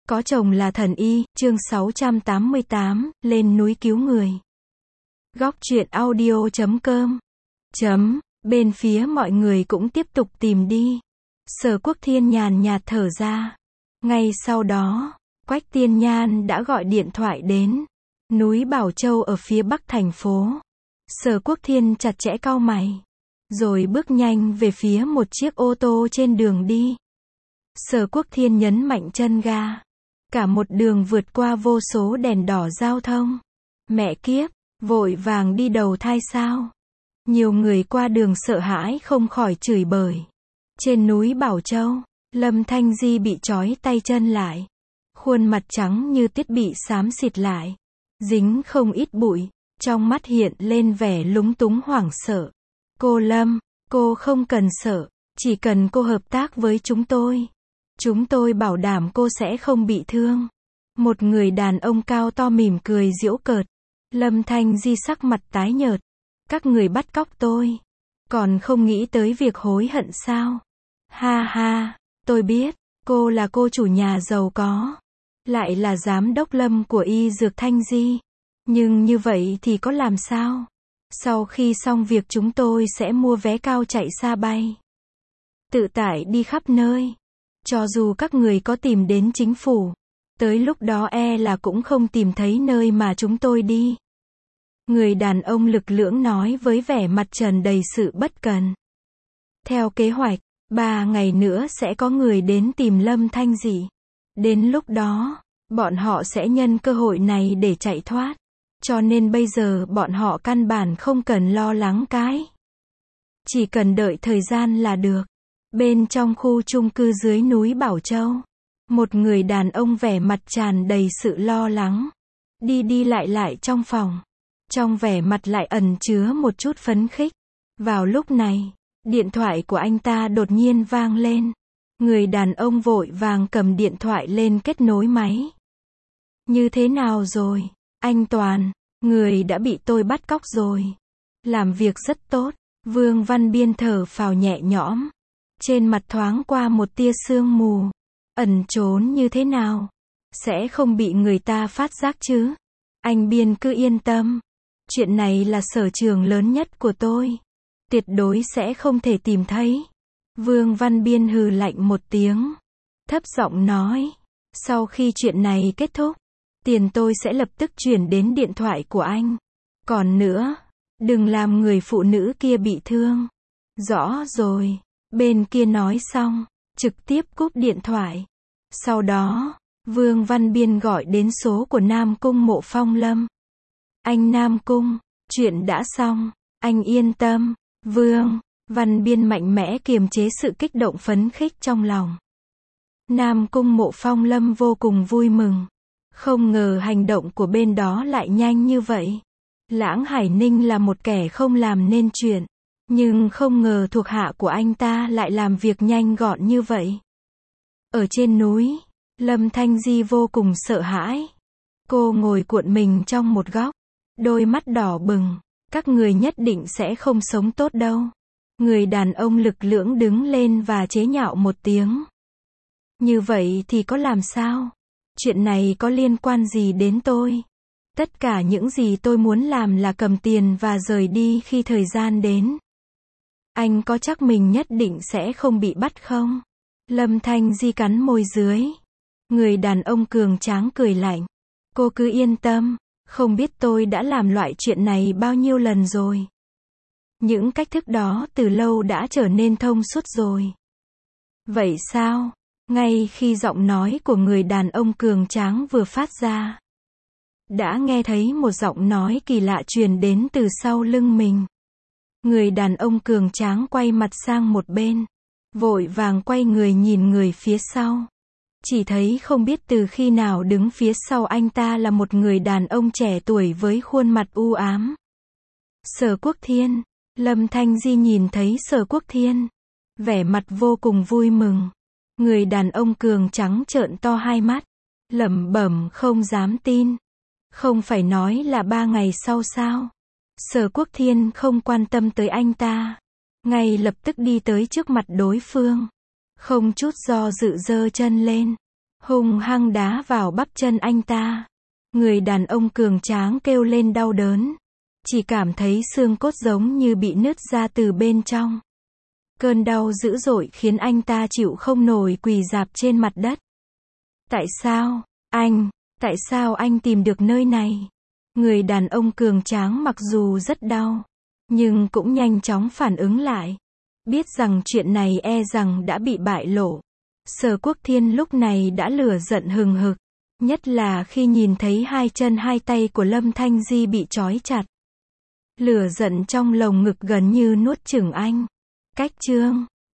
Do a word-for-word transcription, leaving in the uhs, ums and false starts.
Có chồng là thần y, chương sáu trăm tám mươi tám, lên núi cứu người. Góc truyện audio chấm com. Chấm, bên phía mọi người cũng tiếp tục tìm đi. Sở Quốc Thiên nhàn nhạt thở ra. Ngay sau đó, Quách Tiên Nhan đã gọi điện thoại đến. Núi Bảo Châu ở phía bắc thành phố. Sở Quốc Thiên chặt chẽ cau mày. Rồi bước nhanh về phía một chiếc ô tô trên đường đi. Sở Quốc Thiên nhấn mạnh chân ga. Cả một đường vượt qua vô số đèn đỏ giao thông. Mẹ kiếp, vội vàng đi đầu thai sao? Nhiều người qua đường sợ hãi không khỏi chửi bới. Trên núi Bảo Châu, Lâm Thanh Di bị trói tay chân lại. Khuôn mặt trắng như tiết bị xám xịt lại. Dính không ít bụi, trong mắt hiện lên vẻ lúng túng hoảng sợ. Cô Lâm, cô không cần sợ, chỉ cần cô hợp tác với chúng tôi. Chúng tôi bảo đảm cô sẽ không bị thương. Một người đàn ông cao to mỉm cười giễu cợt. Lâm Thanh Di sắc mặt tái nhợt. Các người bắt cóc tôi. Còn không nghĩ tới việc hối hận sao? Ha ha, tôi biết, cô là cô chủ nhà giàu có. Lại là giám đốc Lâm của Y Dược Thanh Di. Nhưng như vậy thì có làm sao? Sau khi xong việc chúng tôi sẽ mua vé cao chạy xa bay. Tự tại đi khắp nơi. Cho dù các người có tìm đến chính phủ, tới lúc đó e là cũng không tìm thấy nơi mà chúng tôi đi. Người đàn ông lực lưỡng nói với vẻ mặt tràn đầy sự bất cần. Theo kế hoạch, ba ngày nữa sẽ có người đến tìm Lâm Thanh Di. Đến lúc đó, bọn họ sẽ nhân cơ hội này để chạy thoát. Cho nên bây giờ bọn họ căn bản không cần lo lắng cái. Chỉ cần đợi thời gian là được. Bên trong khu chung cư dưới núi Bảo Châu, một người đàn ông vẻ mặt tràn đầy sự lo lắng. Đi đi lại lại trong phòng. Trong vẻ mặt lại ẩn chứa một chút phấn khích. Vào lúc này, điện thoại của anh ta đột nhiên vang lên. Người đàn ông vội vàng cầm điện thoại lên kết nối máy. Như thế nào rồi, anh Toàn? Người đã bị tôi bắt cóc rồi. Làm việc rất tốt. Vương Văn Biên thở phào nhẹ nhõm. Trên mặt thoáng qua một tia sương mù. Ẩn trốn như thế nào? Sẽ không bị người ta phát giác chứ? Anh Biên cứ yên tâm. Chuyện này là sở trường lớn nhất của tôi. Tuyệt đối sẽ không thể tìm thấy. Vương Văn Biên hừ lạnh một tiếng. Thấp giọng nói. Sau khi chuyện này kết thúc, tiền tôi sẽ lập tức chuyển đến điện thoại của anh. Còn nữa, đừng làm người phụ nữ kia bị thương. Rõ rồi. Bên kia nói xong, trực tiếp cúp điện thoại. Sau đó, Vương Văn Biên gọi đến số của Nam Cung Mộ Phong Lâm. Anh Nam Cung, chuyện đã xong, anh yên tâm. Vương Văn Biên mạnh mẽ kiềm chế sự kích động phấn khích trong lòng. Nam Cung Mộ Phong Lâm vô cùng vui mừng. Không ngờ hành động của bên đó lại nhanh như vậy. Lãng Hải Ninh là một kẻ không làm nên chuyện. Nhưng không ngờ thuộc hạ của anh ta lại làm việc nhanh gọn như vậy. Ở trên núi, Lâm Thanh Di vô cùng sợ hãi. Cô ngồi cuộn mình trong một góc. Đôi mắt đỏ bừng. Các người nhất định sẽ không sống tốt đâu. Người đàn ông lực lưỡng đứng lên và chế nhạo một tiếng. Như vậy thì có làm sao? Chuyện này có liên quan gì đến tôi? Tất cả những gì tôi muốn làm là cầm tiền và rời đi khi thời gian đến. Anh có chắc mình nhất định sẽ không bị bắt không? Lâm Thanh Di cắn môi dưới. Người đàn ông cường tráng cười lạnh. Cô cứ yên tâm, không biết tôi đã làm loại chuyện này bao nhiêu lần rồi. Những cách thức đó từ lâu đã trở nên thông suốt rồi. Vậy sao? Ngay khi giọng nói của người đàn ông cường tráng vừa phát ra, đã nghe thấy một giọng nói kỳ lạ truyền đến từ sau lưng mình. Người đàn ông cường tráng quay mặt sang một bên, vội vàng quay người nhìn người phía sau. Chỉ thấy không biết từ khi nào đứng phía sau anh ta là một người đàn ông trẻ tuổi với khuôn mặt u ám. Sở Quốc Thiên. Lâm Thanh Di nhìn thấy Sở Quốc Thiên, vẻ mặt vô cùng vui mừng. Người đàn ông cường trắng trợn to hai mắt, lẩm bẩm không dám tin. Không phải nói là ba ngày sau sao? Sở Quốc Thiên không quan tâm tới anh ta. Ngay lập tức đi tới trước mặt đối phương. Không chút do dự giơ chân lên. hung hăng đá vào bắp chân anh ta. Người đàn ông cường tráng kêu lên đau đớn. Chỉ cảm thấy xương cốt giống như bị nứt ra từ bên trong. Cơn đau dữ dội khiến anh ta chịu không nổi quỳ rạp trên mặt đất. Tại sao, anh, tại sao anh tìm được nơi này? Người đàn ông cường tráng mặc dù rất đau, nhưng cũng nhanh chóng phản ứng lại. Biết rằng chuyện này e rằng đã bị bại lộ. Sở Quốc Thiên lúc này đã lửa giận hừng hực. Nhất là khi nhìn thấy hai chân hai tay của Lâm Thanh Di bị trói chặt. Lửa giận trong lồng ngực gần như nuốt chửng anh. Cách chương